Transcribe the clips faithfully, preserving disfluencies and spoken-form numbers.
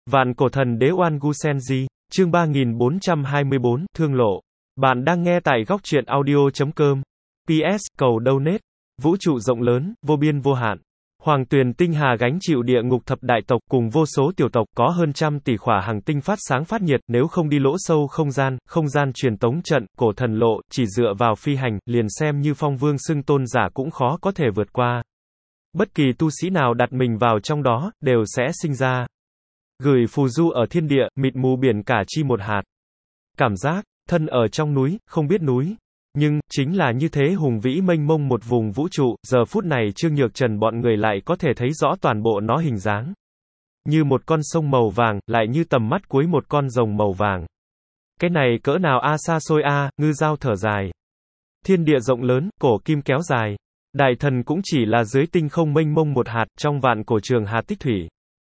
Vạn cổ thần đế Oan Gu Senji, chương ba nghìn bốn trăm hai mươi bốn, Thương lộ. Bạn đang nghe tại góc truyện audio.com. pê ét, cầu donate. Vũ trụ rộng lớn, vô biên vô hạn. Hoàng Tuyền Tinh Hà gánh chịu địa ngục thập đại tộc cùng vô số tiểu tộc có hơn trăm tỷ khỏa hành tinh phát sáng phát nhiệt, nếu không đi lỗ sâu không gian, không gian truyền tống trận, cổ thần lộ, chỉ dựa vào phi hành, liền xem như phong vương xưng tôn giả cũng khó có thể vượt qua. Bất kỳ tu sĩ nào đặt mình vào trong đó, đều sẽ sinh ra gửi phù du ở thiên địa, mịt mù biển cả chi một hạt. Cảm giác, thân ở trong núi, không biết núi. Nhưng, chính là như thế hùng vĩ mênh mông một vùng vũ trụ, giờ phút này Trương Nhược Trần bọn người lại có thể thấy rõ toàn bộ nó hình dáng. Như một con sông màu vàng, lại như tầm mắt cuối một con rồng màu vàng. Cái này cỡ nào a xa xôi a, Ngư Dao thở dài. Thiên địa rộng lớn, cổ kim kéo dài. Đại thần cũng chỉ là dưới tinh không mênh mông một hạt, trong vạn cổ trường hà tích thủy.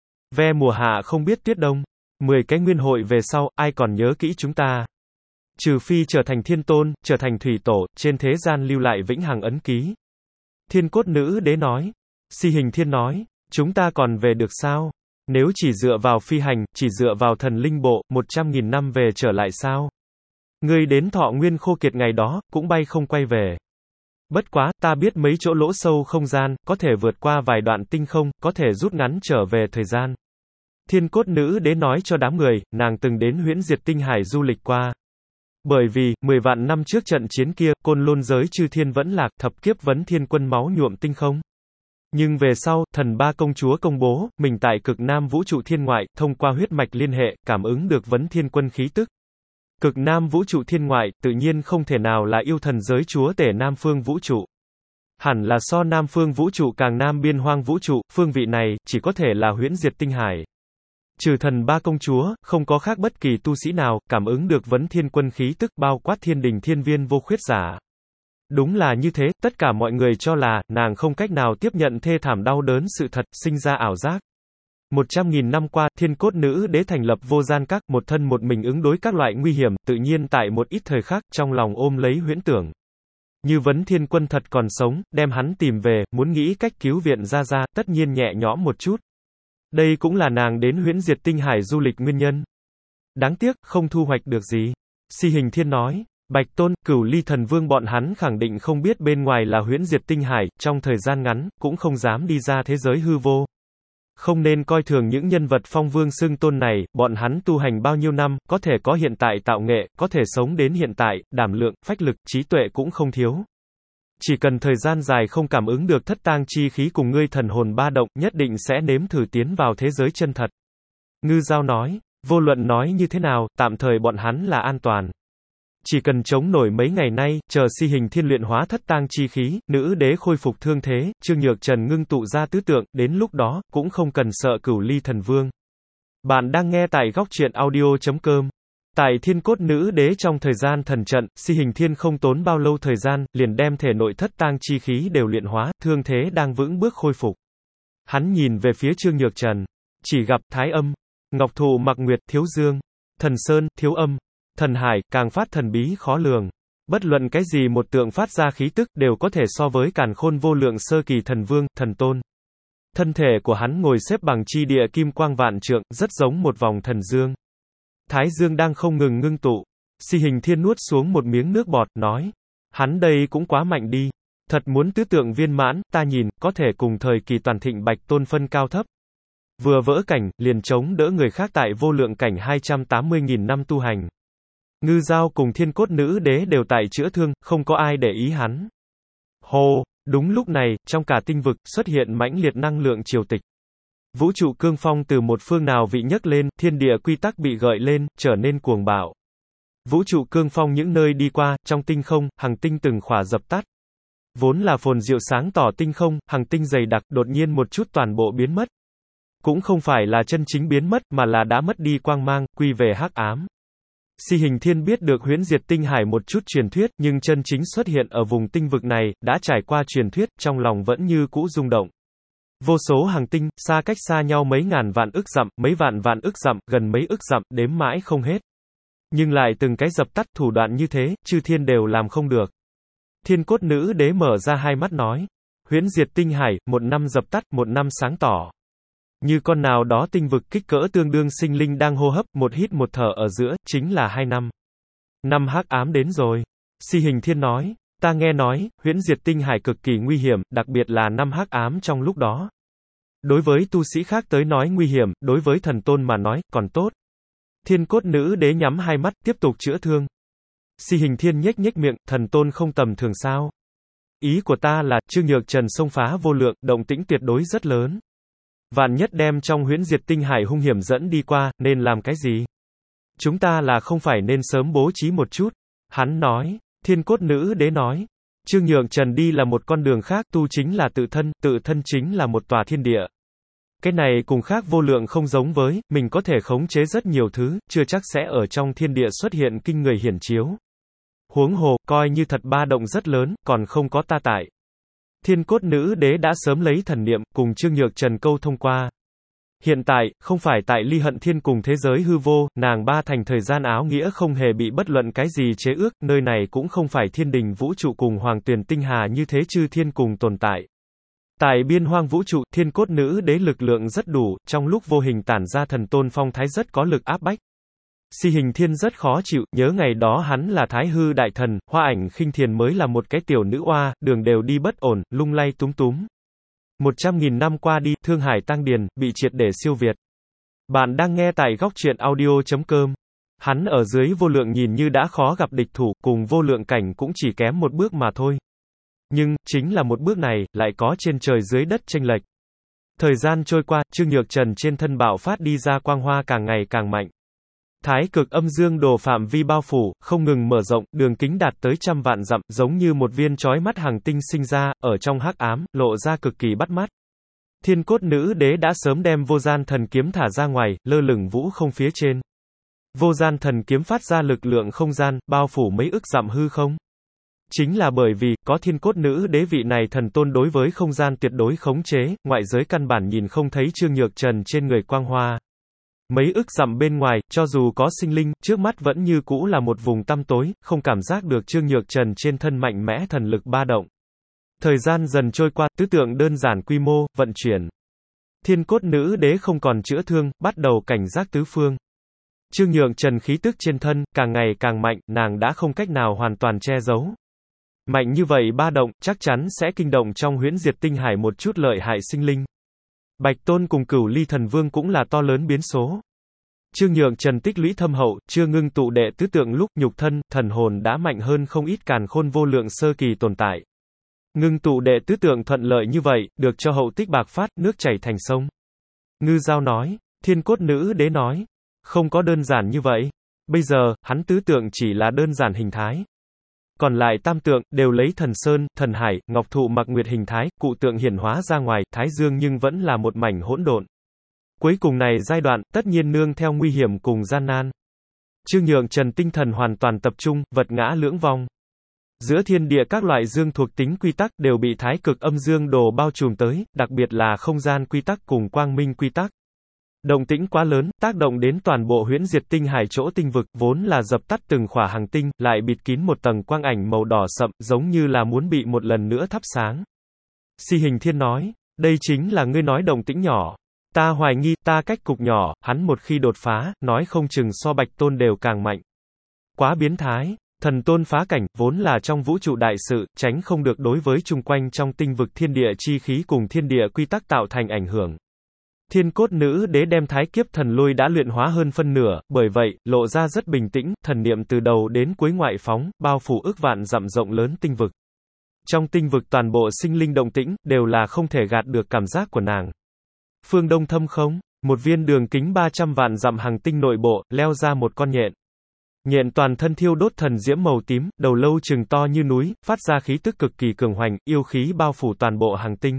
Ve mùa hạ không biết tuyết đông. Mười cái nguyên hội về sau, ai còn nhớ kỹ chúng ta? Trừ phi trở thành thiên tôn, trở thành thủy tổ, trên thế gian lưu lại vĩnh hằng ấn ký. Thiên cốt nữ đế nói. Si Hình Thiên nói, chúng ta còn về được sao? Nếu chỉ dựa vào phi hành, chỉ dựa vào thần linh bộ, một trăm nghìn năm về trở lại sao? Ngươi đến thọ nguyên khô kiệt ngày đó, cũng bay không quay về. Bất quá, ta biết mấy chỗ lỗ sâu không gian, có thể vượt qua vài đoạn tinh không, có thể rút ngắn trở về thời gian. Thiên cốt nữ đế nói cho đám người, nàng từng đến huyễn diệt tinh hải du lịch qua. Bởi vì, mười vạn năm trước trận chiến kia, côn lôn giới chư thiên vẫn lạc, thập kiếp vấn thiên quân máu nhuộm tinh không. Nhưng về sau, thần ba công chúa công bố, mình tại cực nam vũ trụ thiên ngoại, thông qua huyết mạch liên hệ, cảm ứng được vấn thiên quân khí tức. Cực nam vũ trụ thiên ngoại, tự nhiên không thể nào là yêu thần giới chúa tể nam phương vũ trụ. Hẳn là so nam phương vũ trụ càng nam biên hoang vũ trụ, phương vị này, chỉ có thể là huyễn diệt tinh hải. Trừ thần ba công chúa, không có khác bất kỳ tu sĩ nào, cảm ứng được vấn thiên quân khí tức bao quát thiên đình thiên viên vô khuyết giả. Đúng là như thế, tất cả mọi người cho là, nàng không cách nào tiếp nhận thê thảm đau đớn sự thật, sinh ra ảo giác. Một trăm nghìn năm qua, thiên cốt nữ đế thành lập vô gian các, một thân một mình ứng đối các loại nguy hiểm, tự nhiên tại một ít thời khắc, trong lòng ôm lấy huyễn tưởng. Như vấn thiên quân thật còn sống, đem hắn tìm về, muốn nghĩ cách cứu viện ra ra, tất nhiên nhẹ nhõm một chút. Đây cũng là nàng đến huyễn diệt tinh hải du lịch nguyên nhân. Đáng tiếc, không thu hoạch được gì. Si Hình Thiên nói, Bạch Tôn, Cửu Ly Thần Vương bọn hắn khẳng định không biết bên ngoài là huyễn diệt tinh hải, trong thời gian ngắn, cũng không dám đi ra thế giới hư vô. Không nên coi thường những nhân vật phong vương xưng tôn này, bọn hắn tu hành bao nhiêu năm, có thể có hiện tại tạo nghệ, có thể sống đến hiện tại, đảm lượng, phách lực, trí tuệ cũng không thiếu. Chỉ cần thời gian dài không cảm ứng được thất tang chi khí cùng ngươi thần hồn ba động, nhất định sẽ nếm thử tiến vào thế giới chân thật. Ngư Dao nói, vô luận nói như thế nào, tạm thời bọn hắn là an toàn. Chỉ cần chống nổi mấy ngày nay, chờ Si Hình Thiên luyện hóa thất tang chi khí, nữ đế khôi phục thương thế, Trương Nhược Trần ngưng tụ ra tứ tượng, đến lúc đó, cũng không cần sợ Cửu Ly Thần Vương. Bạn đang nghe tại góc truyện audio.com. Tại thiên cốt nữ đế trong thời gian thần trận, Si Hình Thiên không tốn bao lâu thời gian, liền đem thể nội thất tang chi khí đều luyện hóa, thương thế đang vững bước khôi phục. Hắn nhìn về phía Trương Nhược Trần. Chỉ gặp Thái Âm, Ngọc Thụ Mặc Nguyệt, Thiếu Dương, Thần Sơn, Thiếu Âm, Thần Hải, càng phát thần bí khó lường. Bất luận cái gì một tượng phát ra khí tức, đều có thể so với càn khôn vô lượng sơ kỳ thần vương, thần tôn. Thân thể của hắn ngồi xếp bằng chi địa kim quang vạn trượng, rất giống một vòng thần dương. Thái dương đang không ngừng ngưng tụ. Si Hình Thiên nuốt xuống một miếng nước bọt, nói. Hắn đây cũng quá mạnh đi. Thật muốn tứ tượng viên mãn, ta nhìn, có thể cùng thời kỳ toàn thịnh Bạch Tôn phân cao thấp. Vừa vỡ cảnh, liền chống đỡ người khác tại vô lượng cảnh hai trăm tám mươi nghìn năm tu hành. Ngư Dao cùng thiên cốt nữ đế đều tại chữa thương, không có ai để ý hắn. Hồ, đúng lúc này, trong cả tinh vực, xuất hiện mãnh liệt năng lượng triều tịch. Vũ trụ cương phong từ một phương nào vị nhấc lên, thiên địa quy tắc bị gợi lên, trở nên cuồng bạo. Vũ trụ cương phong những nơi đi qua, trong tinh không, hằng tinh từng khỏa dập tắt. Vốn là phồn diệu sáng tỏ tinh không, hằng tinh dày đặc, đột nhiên một chút toàn bộ biến mất. Cũng không phải là chân chính biến mất, mà là đã mất đi quang mang, quy về hắc ám. Si Hình Thiên biết được huyễn diệt tinh hải một chút truyền thuyết, nhưng chân chính xuất hiện ở vùng tinh vực này, đã trải qua truyền thuyết, trong lòng vẫn như cũ rung động. Vô số hàng tinh, xa cách xa nhau mấy ngàn vạn ức dặm, mấy vạn vạn ức dặm, gần mấy ức dặm, đếm mãi không hết. Nhưng lại từng cái dập tắt thủ đoạn như thế, chư thiên đều làm không được. Thiên cốt nữ đế mở ra hai mắt nói, huyễn diệt tinh hải, một năm dập tắt, một năm sáng tỏ. Như con nào đó tinh vực kích cỡ tương đương sinh linh đang hô hấp, một hít một thở ở giữa, chính là hai năm. Năm hắc ám đến rồi. Si Hình Thiên nói, ta nghe nói, huyễn diệt tinh hải cực kỳ nguy hiểm, đặc biệt là năm hắc ám trong lúc đó. Đối với tu sĩ khác tới nói nguy hiểm, đối với thần tôn mà nói, còn tốt. Thiên cốt nữ đế nhắm hai mắt, tiếp tục chữa thương. Si Hình Thiên nhếch nhếch miệng, thần tôn không tầm thường sao? Ý của ta là, Trương Nhược Trần xông phá vô lượng, động tĩnh tuyệt đối rất lớn. Vạn nhất đem trong huyễn diệt tinh hải hung hiểm dẫn đi qua, nên làm cái gì? Chúng ta là không phải nên sớm bố trí một chút. Hắn nói, thiên cốt nữ đế nói. Trương Nhược Trần đi là một con đường khác, tu chính là tự thân, tự thân chính là một tòa thiên địa. Cái này cùng khác vô lượng không giống với, mình có thể khống chế rất nhiều thứ, chưa chắc sẽ ở trong thiên địa xuất hiện kinh người hiển chiếu. Huống hồ, coi như thật ba động rất lớn, còn không có ta tại. Thiên cốt nữ đế đã sớm lấy thần niệm, cùng Trương Nhược Trần câu thông qua. Hiện tại, không phải tại Ly Hận Thiên cùng thế giới hư vô, nàng ba thành thời gian áo nghĩa không hề bị bất luận cái gì chế ước, nơi này cũng không phải thiên đình vũ trụ cùng hoàng tuyền tinh hà như thế chư thiên cùng tồn tại. Tại biên hoang vũ trụ, thiên cốt nữ đế lực lượng rất đủ, trong lúc vô hình tản ra thần tôn phong thái rất có lực áp bách. Si Hình Thiên rất khó chịu, nhớ ngày đó hắn là Thái Hư Đại Thần, Hoa Ảnh Khinh Thiền mới là một cái tiểu nữ oa, đường đều đi bất ổn, lung lay túm túm. Một trăm nghìn năm qua đi, Thương Hải Tăng Điền, bị triệt để siêu việt. Bạn đang nghe tại góc truyện audio chấm com. Hắn ở dưới vô lượng nhìn như đã khó gặp địch thủ, cùng vô lượng cảnh cũng chỉ kém một bước mà thôi. Nhưng, chính là một bước này, lại có trên trời dưới đất chênh lệch. Thời gian trôi qua, Trương Nhược Trần trên thân bạo phát đi ra quang hoa càng ngày càng mạnh. Thái cực âm dương đồ phạm vi bao phủ, không ngừng mở rộng, đường kính đạt tới trăm vạn dặm, giống như một viên chói mắt hàng tinh sinh ra, ở trong hắc ám, lộ ra cực kỳ bắt mắt. Thiên cốt nữ đế đã sớm đem vô gian thần kiếm thả ra ngoài, lơ lửng vũ không phía trên. Vô gian thần kiếm phát ra lực lượng không gian, bao phủ mấy ức dặm hư không. Chính là bởi vì, có thiên cốt nữ đế vị này thần tôn đối với không gian tuyệt đối khống chế, ngoại giới căn bản nhìn không thấy Trương Nhược Trần trên người quang hoa. Mấy ức dặm bên ngoài, cho dù có sinh linh, trước mắt vẫn như cũ là một vùng tăm tối, không cảm giác được Trương Nhược Trần trên thân mạnh mẽ thần lực ba động. Thời gian dần trôi qua, tứ tượng đơn giản quy mô, vận chuyển. Thiên cốt nữ đế không còn chữa thương, bắt đầu cảnh giác tứ phương. Trương Nhược Trần khí tức trên thân, càng ngày càng mạnh, nàng đã không cách nào hoàn toàn che giấu. Mạnh như vậy ba động, chắc chắn sẽ kinh động trong huyễn diệt tinh hải một chút lợi hại sinh linh. Bạch Tôn cùng Cửu Ly Thần Vương cũng là to lớn biến số. Trương Nhược Trần tích lũy thâm hậu, chưa ngưng tụ đệ tứ tượng lúc nhục thân, thần hồn đã mạnh hơn không ít càn khôn vô lượng sơ kỳ tồn tại. Ngưng tụ đệ tứ tượng thuận lợi như vậy, được cho hậu tích bạc phát, nước chảy thành sông. Ngư Giao nói, thiên cốt nữ đế nói, không có đơn giản như vậy. Bây giờ, hắn tứ tượng chỉ là đơn giản hình thái. Còn lại tam tượng, đều lấy thần sơn, thần hải, ngọc thụ mặc nguyệt hình thái, cụ tượng hiển hóa ra ngoài, thái dương nhưng vẫn là một mảnh hỗn độn. Cuối cùng này giai đoạn, tất nhiên nương theo nguy hiểm cùng gian nan. Trương Nhược Trần tinh thần hoàn toàn tập trung, vật ngã lưỡng vong. Giữa thiên địa các loại dương thuộc tính quy tắc đều bị thái cực âm dương đồ bao trùm tới, đặc biệt là không gian quy tắc cùng quang minh quy tắc. Động tĩnh quá lớn, tác động đến toàn bộ huyễn diệt tinh hải chỗ tinh vực, vốn là dập tắt từng khỏa hành tinh, lại bịt kín một tầng quang ảnh màu đỏ sậm, giống như là muốn bị một lần nữa thắp sáng. Si Hình Thiên nói, đây chính là ngươi nói động tĩnh nhỏ. Ta hoài nghi, ta cách cục nhỏ, hắn một khi đột phá, nói không chừng so Bạch Tôn đều càng mạnh. Quá biến thái. Thần tôn phá cảnh, vốn là trong vũ trụ đại sự, tránh không được đối với chung quanh trong tinh vực thiên địa chi khí cùng thiên địa quy tắc tạo thành ảnh hưởng. Thiên cốt nữ đế đem thái kiếp thần lôi đã luyện hóa hơn phân nửa, bởi vậy, lộ ra rất bình tĩnh, thần niệm từ đầu đến cuối ngoại phóng, bao phủ ức vạn dặm rộng lớn tinh vực. Trong tinh vực toàn bộ sinh linh động tĩnh, đều là không thể gạt được cảm giác của nàng. Phương Đông thâm không, một viên đường kính ba trăm vạn dặm hành tinh nội bộ, leo ra một con nhện. Nhện toàn thân thiêu đốt thần diễm màu tím, đầu lâu chừng to như núi, phát ra khí tức cực kỳ cường hoành, yêu khí bao phủ toàn bộ hành tinh.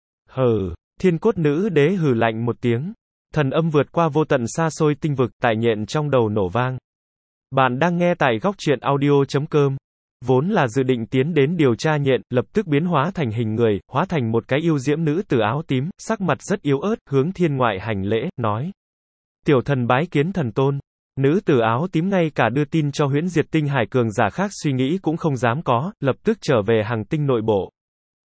Hừ, thiên cốt nữ đế hừ lạnh một tiếng. Thần âm vượt qua vô tận xa xôi tinh vực, tại nhện trong đầu nổ vang. Bạn đang nghe tại góc truyện audio chấm com. Vốn là dự định tiến đến điều tra nhện, lập tức biến hóa thành hình người, hóa thành một cái yêu diễm nữ tử áo tím, sắc mặt rất yếu ớt, hướng thiên ngoại hành lễ, nói. Tiểu thần bái kiến thần tôn. Nữ tử áo tím ngay cả đưa tin cho huyễn diệt tinh hải cường giả khác suy nghĩ cũng không dám có, lập tức trở về hành tinh nội bộ.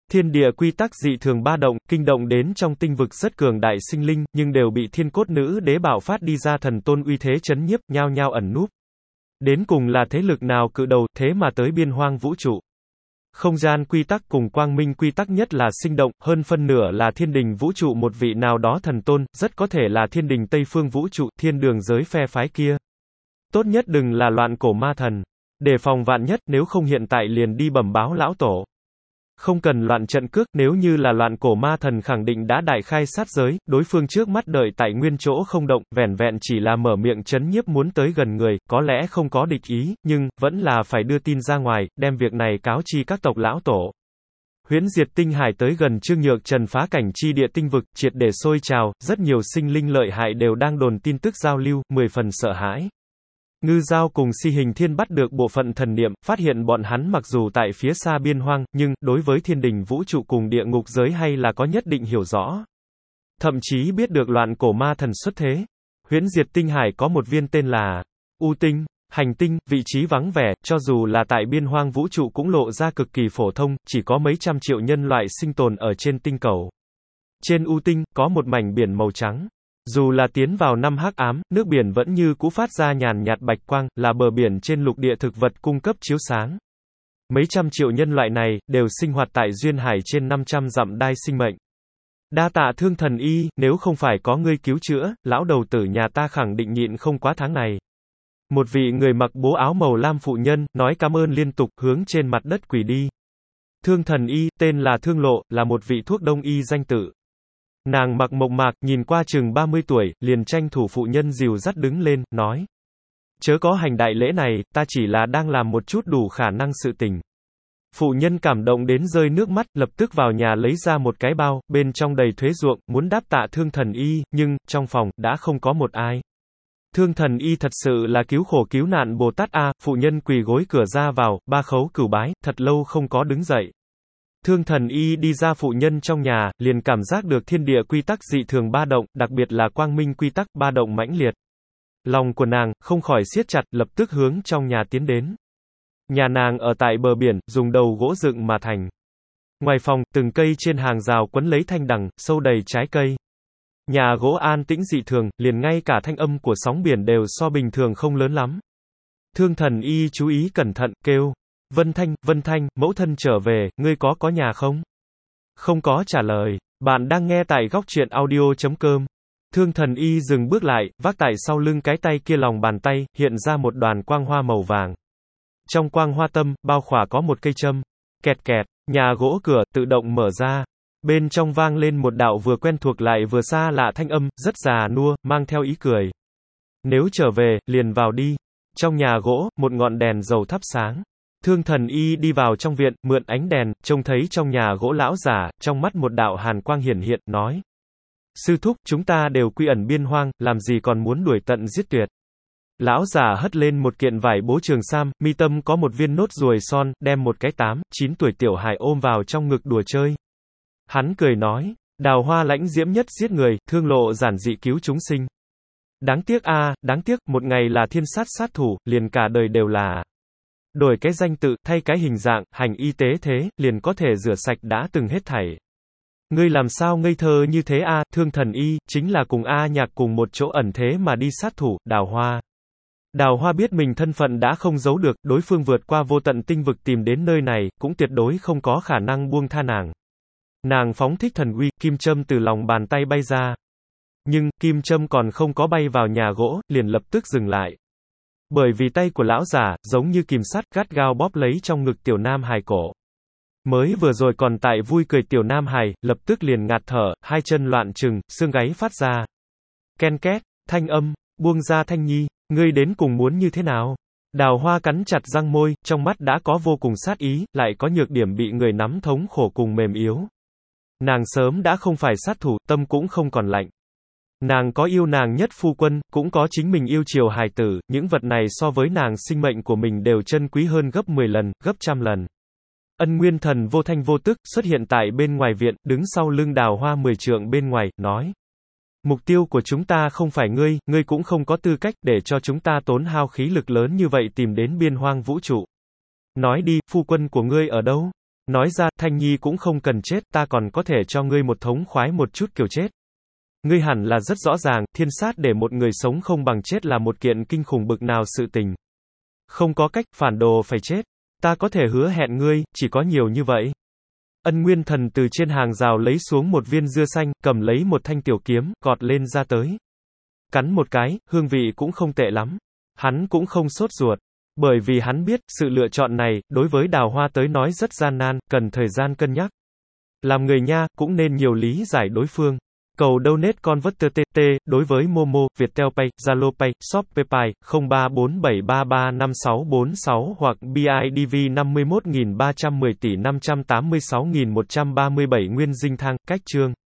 Thiên địa quy tắc dị thường ba động, kinh động đến trong tinh vực rất cường đại sinh linh, nhưng đều bị thiên cốt nữ đế bạo phát đi ra thần tôn uy thế chấn nhiếp, nhao nhao ẩn núp. Đến cùng là thế lực nào cự đầu, thế mà tới biên hoang vũ trụ. Không gian quy tắc cùng quang minh quy tắc nhất là sinh động, hơn phân nửa là thiên đình vũ trụ một vị nào đó thần tôn, rất có thể là thiên đình Tây Phương vũ trụ, thiên đường giới phe phái kia. Tốt nhất đừng là loạn cổ ma thần. Đề phòng vạn nhất, nếu không hiện tại liền đi bẩm báo lão tổ. Không cần loạn trận cước, nếu như là loạn cổ ma thần khẳng định đã đại khai sát giới, đối phương trước mắt đợi tại nguyên chỗ không động, vẻn vẹn chỉ là mở miệng chấn nhiếp muốn tới gần người, có lẽ không có địch ý, nhưng, vẫn là phải đưa tin ra ngoài, đem việc này cáo chi các tộc lão tổ. Huyễn diệt tinh hải tới gần Trương Nhược Trần phá cảnh chi địa tinh vực, triệt để sôi trào, rất nhiều sinh linh lợi hại đều đang đồn tin tức giao lưu, mười phần sợ hãi. Ngư Giao cùng Si Hình Thiên bắt được bộ phận thần niệm, phát hiện bọn hắn mặc dù tại phía xa biên hoang, nhưng, đối với thiên đình vũ trụ cùng địa ngục giới hay là có nhất định hiểu rõ. Thậm chí biết được loạn cổ ma thần xuất thế. Huyễn diệt tinh hải có một viên tên là U Tinh, hành tinh, vị trí vắng vẻ, cho dù là tại biên hoang vũ trụ cũng lộ ra cực kỳ phổ thông, chỉ có mấy trăm triệu nhân loại sinh tồn ở trên tinh cầu. Trên U Tinh, có một mảnh biển màu trắng. Dù là tiến vào năm hắc ám, nước biển vẫn như cũ phát ra nhàn nhạt bạch quang, là bờ biển trên lục địa thực vật cung cấp chiếu sáng. Mấy trăm triệu nhân loại này, đều sinh hoạt tại duyên hải trên năm trăm dặm đai sinh mệnh. Đa tạ Thương Thần Y, nếu không phải có ngươi cứu chữa, lão đầu tử nhà ta khẳng định nhịn không quá tháng này. Một vị người mặc bố áo màu lam phụ nhân, nói cảm ơn liên tục, hướng trên mặt đất quỳ đi. Thương Thần Y, tên là Thương Lộ, là một vị thuốc đông y danh tự. Nàng mặc mộc mạc, nhìn qua chừng ba mươi tuổi, liền tranh thủ phụ nhân dìu dắt đứng lên, nói. Chớ có hành đại lễ này, ta chỉ là đang làm một chút đủ khả năng sự tình. Phụ nhân cảm động đến rơi nước mắt, lập tức vào nhà lấy ra một cái bao, bên trong đầy thuế ruộng, muốn đáp tạ Thương Thần Y, nhưng, trong phòng, đã không có một ai. Thương Thần Y thật sự là cứu khổ cứu nạn Bồ Tát a, phụ nhân quỳ gối cửa ra vào, ba khấu cửu bái, thật lâu không có đứng dậy. Thương Thần Y đi ra phụ nhân trong nhà, liền cảm giác được thiên địa quy tắc dị thường ba động, đặc biệt là quang minh quy tắc ba động mãnh liệt. Lòng của nàng, không khỏi siết chặt, lập tức hướng trong nhà tiến đến. Nhà nàng ở tại bờ biển, dùng đầu gỗ dựng mà thành. Ngoài phòng, từng cây trên hàng rào quấn lấy thanh đằng, sâu đầy trái cây. Nhà gỗ an tĩnh dị thường, liền ngay cả thanh âm của sóng biển đều so bình thường không lớn lắm. Thương Thần Y chú ý cẩn thận, kêu. Vân Thanh, Vân Thanh, mẫu thân trở về, ngươi có có nhà không? Không có trả lời. Bạn đang nghe tại góc truyện audio chấm com. Thương Thần Y dừng bước lại, vác tại sau lưng cái tay kia lòng bàn tay, hiện ra một đoàn quang hoa màu vàng. Trong quang hoa tâm, bao khỏa có một cây châm. Kẹt kẹt, nhà gỗ cửa, tự động mở ra. Bên trong vang lên một đạo vừa quen thuộc lại vừa xa lạ thanh âm, rất già nua, mang theo ý cười. Nếu trở về, liền vào đi. Trong nhà gỗ, một ngọn đèn dầu thắp sáng. Thương Thần Y đi vào trong viện, mượn ánh đèn, trông thấy trong nhà gỗ lão giả, trong mắt một đạo hàn quang hiển hiện, nói. Sư thúc, chúng ta đều quy ẩn biên hoang, làm gì còn muốn đuổi tận giết tuyệt. Lão giả hất lên một kiện vải bố trường sam, mi tâm có một viên nốt ruồi son, đem một cái tám, chín tuổi tiểu hài ôm vào trong ngực đùa chơi. Hắn cười nói, đào hoa lãnh diễm nhất giết người, thương lộ giản dị cứu chúng sinh. Đáng tiếc a, à, đáng tiếc, một ngày là thiên sát sát thủ, liền cả đời đều là. Đổi cái danh tự, thay cái hình dạng, hành y tế thế, liền có thể rửa sạch đã từng hết thảy. Ngươi làm sao ngây thơ như thế a, à, Thương Thần Y, chính là cùng A Nhạc cùng một chỗ ẩn thế mà đi sát thủ, Đào Hoa. Đào Hoa biết mình thân phận đã không giấu được, đối phương vượt qua vô tận tinh vực tìm đến nơi này, cũng tuyệt đối không có khả năng buông tha nàng. Nàng phóng thích thần uy, kim châm từ lòng bàn tay bay ra. Nhưng, kim châm còn không có bay vào nhà gỗ, liền lập tức dừng lại. Bởi vì tay của lão giả, giống như kìm sắt, gắt gao bóp lấy trong ngực tiểu nam hài cổ. Mới vừa rồi còn tại vui cười tiểu nam hài, lập tức liền ngạt thở, hai chân loạn trừng, xương gáy phát ra. Ken két, thanh âm, buông ra Thanh Nhi, ngươi đến cùng muốn như thế nào? Đào Hoa cắn chặt răng môi, trong mắt đã có vô cùng sát ý, lại có nhược điểm bị người nắm thống khổ cùng mềm yếu. Nàng sớm đã không phải sát thủ, tâm cũng không còn lạnh. Nàng có yêu nàng nhất phu quân, cũng có chính mình yêu chiều hài tử, những vật này so với nàng sinh mệnh của mình đều chân quý hơn gấp mười lần, gấp trăm lần. Ân Nguyên Thần vô thanh vô tức, xuất hiện tại bên ngoài viện, đứng sau lưng Đào Hoa mười trượng bên ngoài, nói. Mục tiêu của chúng ta không phải ngươi, ngươi cũng không có tư cách để cho chúng ta tốn hao khí lực lớn như vậy tìm đến biên hoang vũ trụ. Nói đi, phu quân của ngươi ở đâu? Nói ra, Thanh Nhi cũng không cần chết, ta còn có thể cho ngươi một thống khoái một chút kiểu chết. Ngươi hẳn là rất rõ ràng, thiên sát để một người sống không bằng chết là một kiện kinh khủng bực nào sự tình. Không có cách, phản đồ phải chết. Ta có thể hứa hẹn ngươi, chỉ có nhiều như vậy. Ân Nguyên Thần từ trên hàng rào lấy xuống một viên dưa xanh, cầm lấy một thanh tiểu kiếm, gọt lên ra tới. Cắn một cái, hương vị cũng không tệ lắm. Hắn cũng không sốt ruột. Bởi vì hắn biết, sự lựa chọn này, đối với Đào Hoa tới nói rất gian nan, cần thời gian cân nhắc. Làm người nha, cũng nên nhiều lý giải đối phương. Cầu donate converter tê tê, đối với Momo, Viettel Pay, Zalo Pay, Shopee Pay, không ba bốn bảy ba ba năm sáu bốn sáu hoặc bê i đê vê năm mươi mốt nghìn ba trăm mười tỷ năm trăm tám mươi sáu nghìn một trăm ba mươi bảy Nguyên Dinh Thang, cách chương.